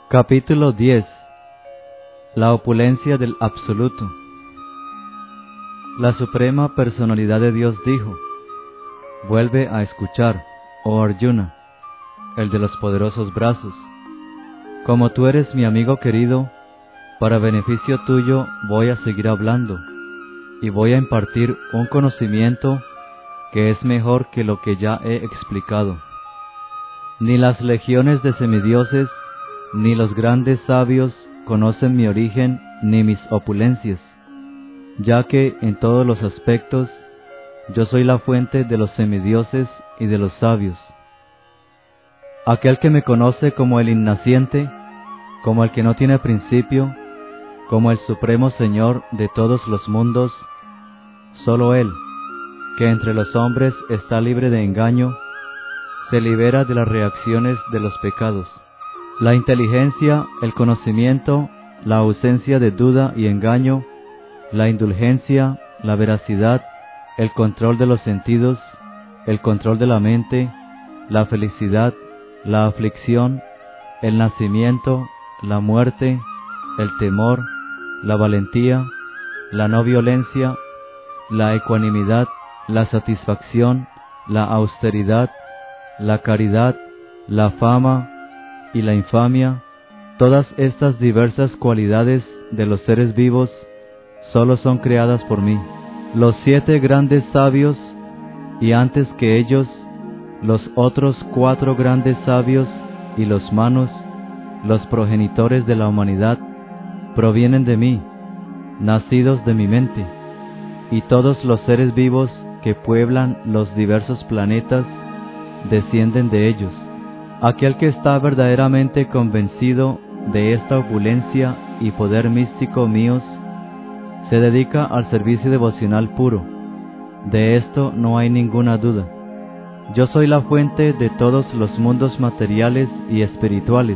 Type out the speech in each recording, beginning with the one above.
Capítulo 10. La opulencia del Absoluto. La Suprema Personalidad de Dios dijo: vuelve a escuchar, oh Arjuna, el de los poderosos brazos. Como tú eres mi amigo querido, para beneficio tuyo voy a seguir hablando, y voy a impartir un conocimiento que es mejor que lo que ya he explicado. Ni las legiones de semidioses, ni los grandes sabios conocen mi origen ni mis opulencias, ya que en todos los aspectos yo soy la fuente de los semidioses y de los sabios. Aquel que me conoce como el innaciente, como el que no tiene principio, como el supremo Señor de todos los mundos, solo Él, que entre los hombres está libre de engaño, se libera de las reacciones de los pecados. La inteligencia, el conocimiento, la ausencia de duda y engaño, la indulgencia, la veracidad, el control de los sentidos, el control de la mente, la felicidad, la aflicción, el nacimiento, la muerte, el temor, la valentía, la no violencia, la ecuanimidad, la satisfacción, la austeridad, la caridad, la fama y la infamia, todas estas diversas cualidades de los seres vivos solo son creadas por mí. Los 7 grandes sabios, y antes que ellos, los otros 4 grandes sabios y los manos, los progenitores de la humanidad, provienen de mí, nacidos de mi mente, y todos los seres vivos que pueblan los diversos planetas descienden de ellos. Aquel que está verdaderamente convencido de esta opulencia y poder místico míos, se dedica al servicio devocional puro. De esto no hay ninguna duda. Yo soy la fuente de todos los mundos materiales y espirituales.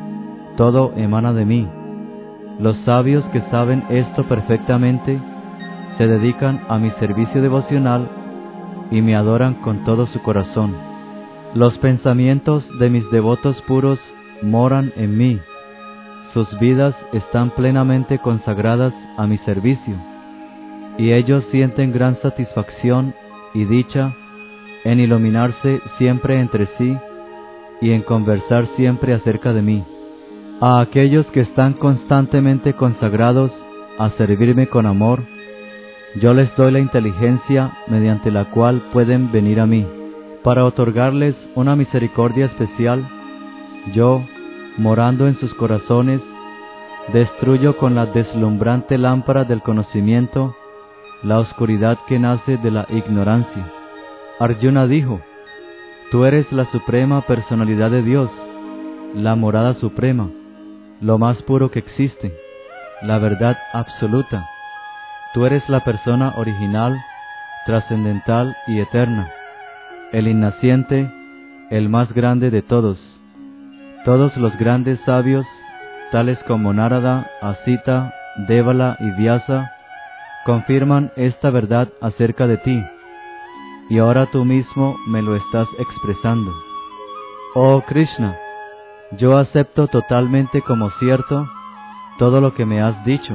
Todo emana de mí. Los sabios que saben esto perfectamente se dedican a mi servicio devocional y me adoran con todo su corazón. Los pensamientos de mis devotos puros moran en mí. Sus vidas están plenamente consagradas a mi servicio, y ellos sienten gran satisfacción y dicha en iluminarse siempre entre sí y en conversar siempre acerca de mí. A aquellos que están constantemente consagrados a servirme con amor, yo les doy la inteligencia mediante la cual pueden venir a mí. Para otorgarles una misericordia especial, yo, morando en sus corazones, destruyo con la deslumbrante lámpara del conocimiento la oscuridad que nace de la ignorancia. Arjuna dijo: tú eres la suprema personalidad de Dios, la morada suprema, lo más puro que existe, la verdad absoluta. Tú eres la persona original, trascendental y eterna, el innaciente, el más grande de todos. Todos los grandes sabios, tales como Narada, Asita, Devala y Vyasa, confirman esta verdad acerca de ti, y ahora tú mismo me lo estás expresando. Oh Krishna, yo acepto totalmente como cierto todo lo que me has dicho.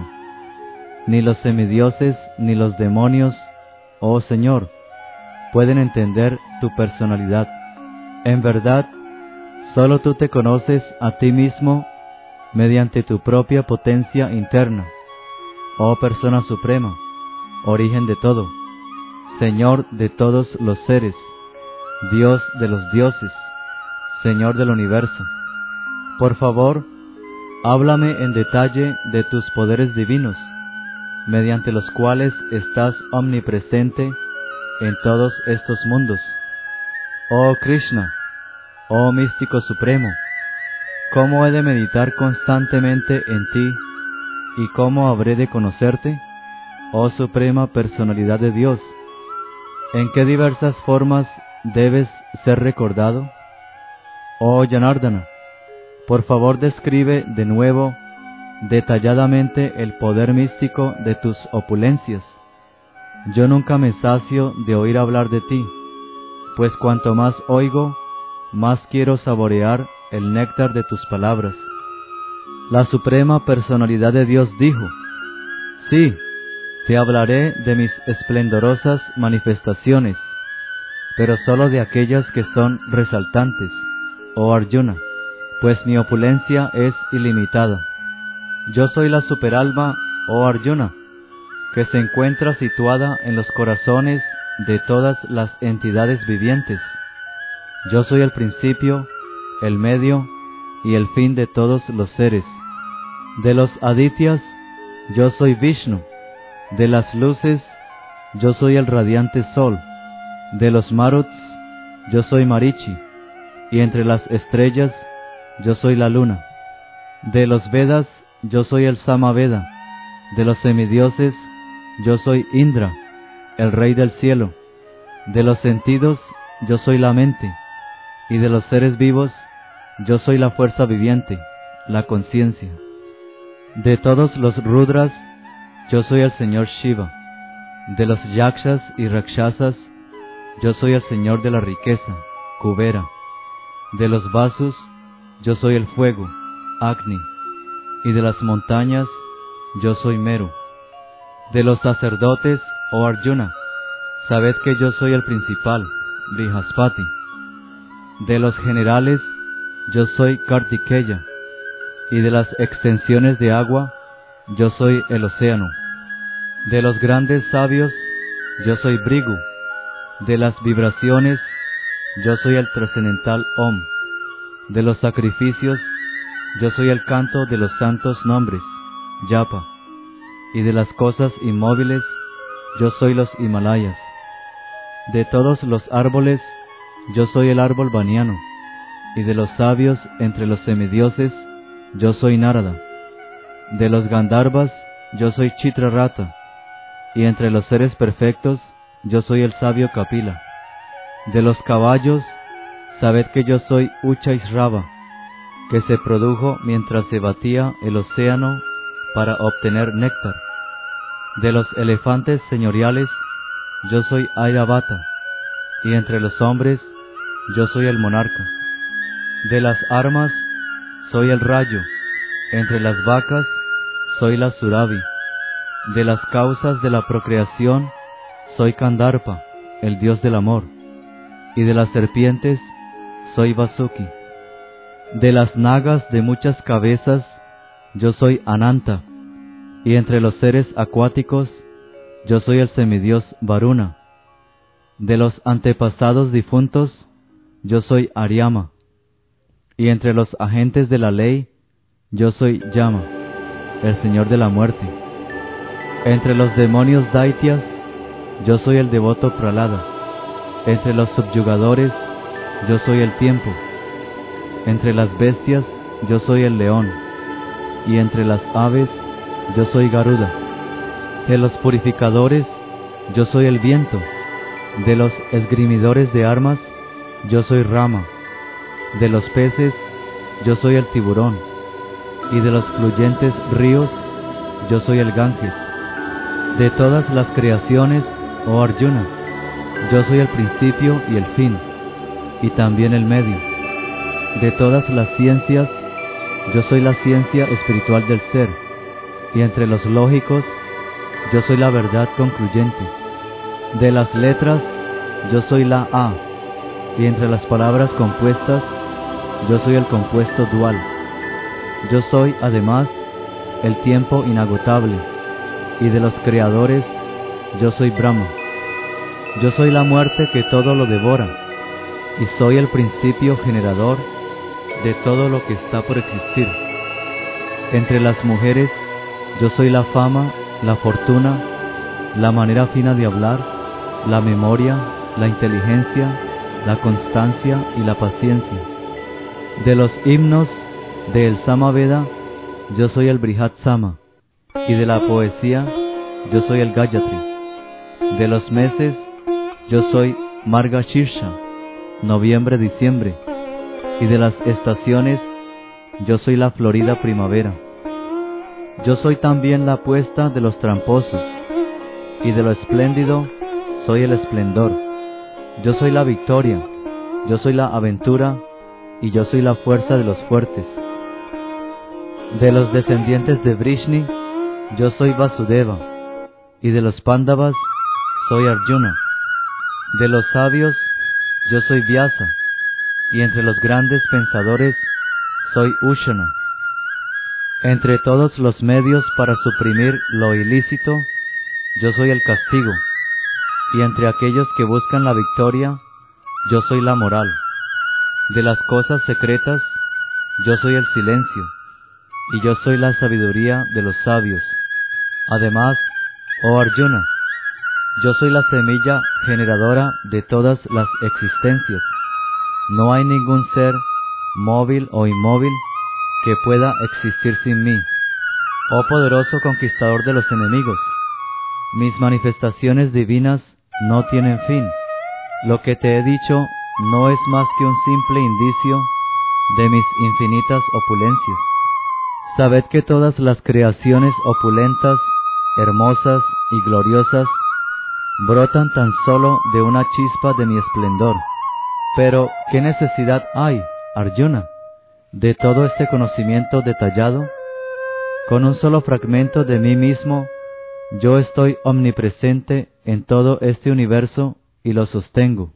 Ni los semidioses ni los demonios, oh Señor, pueden entender tu personalidad. En verdad, solo tú te conoces a ti mismo mediante tu propia potencia interna, oh persona suprema, origen de todo, Señor de todos los seres, Dios de los dioses, Señor del universo. Por favor, háblame en detalle de tus poderes divinos, mediante los cuales estás omnipresente en todos estos mundos. Oh Krishna, oh místico supremo, ¿cómo he de meditar constantemente en ti y cómo habré de conocerte, oh suprema personalidad de Dios? ¿En qué diversas formas debes ser recordado? Oh Janardana, por favor describe de nuevo detalladamente el poder místico de tus opulencias. Yo nunca me sacio de oír hablar de ti, pues cuanto más oigo, más quiero saborear el néctar de tus palabras. La suprema personalidad de Dios dijo: sí, te hablaré de mis esplendorosas manifestaciones, pero sólo de aquellas que son resaltantes, oh Arjuna, pues mi opulencia es ilimitada. Yo soy la superalma, oh Arjuna, que se encuentra situada en los corazones de todas las entidades vivientes. Yo soy el principio, el medio y el fin de todos los seres. De los adityas, yo soy Vishnu. De las luces, yo soy el radiante sol. De los maruts, yo soy Marichi. Y entre las estrellas, yo soy la luna. De los Vedas, yo soy el Samaveda. De los semidioses, yo soy Indra, el rey del cielo. De los sentidos, yo soy la mente. Y de los seres vivos, yo soy la fuerza viviente, la conciencia. De todos los Rudras, yo soy el Señor Shiva. De los Yakshas y Rakshasas, yo soy el Señor de la riqueza, Kubera. De los Vasus, yo soy el fuego, Agni. Y de las montañas, yo soy Meru. De los sacerdotes, oh Arjuna, sabed que yo soy el principal, Brihaspati. De los generales, yo soy Kartikeya. Y de las extensiones de agua, yo soy el océano. De los grandes sabios, yo soy Brigu. De las vibraciones, yo soy el trascendental Om. De los sacrificios, yo soy el canto de los santos nombres, Yapa. Y de las cosas inmóviles, yo soy los Himalayas. De todos los árboles, yo soy el árbol baniano. Y de los sabios entre los semidioses, yo soy Narada. De los Gandharvas, yo soy Chitrarata. Y entre los seres perfectos, yo soy el sabio Kapila. De los caballos, sabed que yo soy Uchaisrava, que se produjo mientras se batía el océano para obtener néctar. De los elefantes señoriales, yo soy Airavata, y entre los hombres, yo soy el monarca. De las armas, soy el rayo. Entre las vacas, soy la Suravi. De las causas de la procreación, soy Kandarpa, el dios del amor. Y de las serpientes, soy Vasuki. De las nagas de muchas cabezas, yo soy Ananta. Y entre los seres acuáticos, yo soy el semidios Varuna. De los antepasados difuntos, yo soy Aryama. Y entre los agentes de la ley, yo soy Yama, el señor de la muerte. Entre los demonios Daityas, yo soy el devoto Pralada. Entre los subyugadores, yo soy el tiempo. Entre las bestias, yo soy el león. Y entre las aves, yo soy Garuda. De los purificadores, yo soy el viento. De los esgrimidores de armas, yo soy Rama. De los peces, yo soy el tiburón. Y de los fluyentes ríos, yo soy el Ganges. De todas las creaciones, oh Arjuna, yo soy el principio y el fin, y también el medio. De todas las ciencias, yo soy la ciencia espiritual del ser, y entre los lógicos, yo soy la verdad concluyente. De las letras, yo soy la A, y entre las palabras compuestas, yo soy el compuesto dual. Yo soy, además, el tiempo inagotable, y de los creadores, yo soy Brahma. Yo soy la muerte que todo lo devora, y soy el principio generador de todo lo que está por existir. Entre las mujeres, yo soy la fama, la fortuna, la manera fina de hablar, la memoria, la inteligencia, la constancia y la paciencia. De los himnos del Samaveda, yo soy el Brihat Sama, y de la poesía, yo soy el Gayatri. De los meses, yo soy Margashirsha, noviembre-diciembre, y de las estaciones, yo soy la florida primavera. Yo soy también la puesta de los tramposos, y de lo espléndido, soy el esplendor. Yo soy la victoria, yo soy la aventura, y yo soy la fuerza de los fuertes. De los descendientes de Vrishni, yo soy Vasudeva, y de los Pándavas soy Arjuna. De los sabios, yo soy Vyasa, y entre los grandes pensadores soy Ushana. Entre todos los medios para suprimir lo ilícito, yo soy el castigo, y entre aquellos que buscan la victoria, yo soy la moral. De las cosas secretas, yo soy el silencio, y yo soy la sabiduría de los sabios. Además, oh Arjuna, yo soy la semilla generadora de todas las existencias. No hay ningún ser, móvil o inmóvil, que pueda existir sin mí. Oh poderoso conquistador de los enemigos, mis manifestaciones divinas no tienen fin. Lo que te he dicho no es más que un simple indicio de mis infinitas opulencias. Sabed que todas las creaciones opulentas, hermosas y gloriosas brotan tan solo de una chispa de mi esplendor. Pero, ¿qué necesidad hay, Arjuna, de todo este conocimiento detallado? Con un solo fragmento de mí mismo, yo estoy omnipresente en todo este universo y lo sostengo.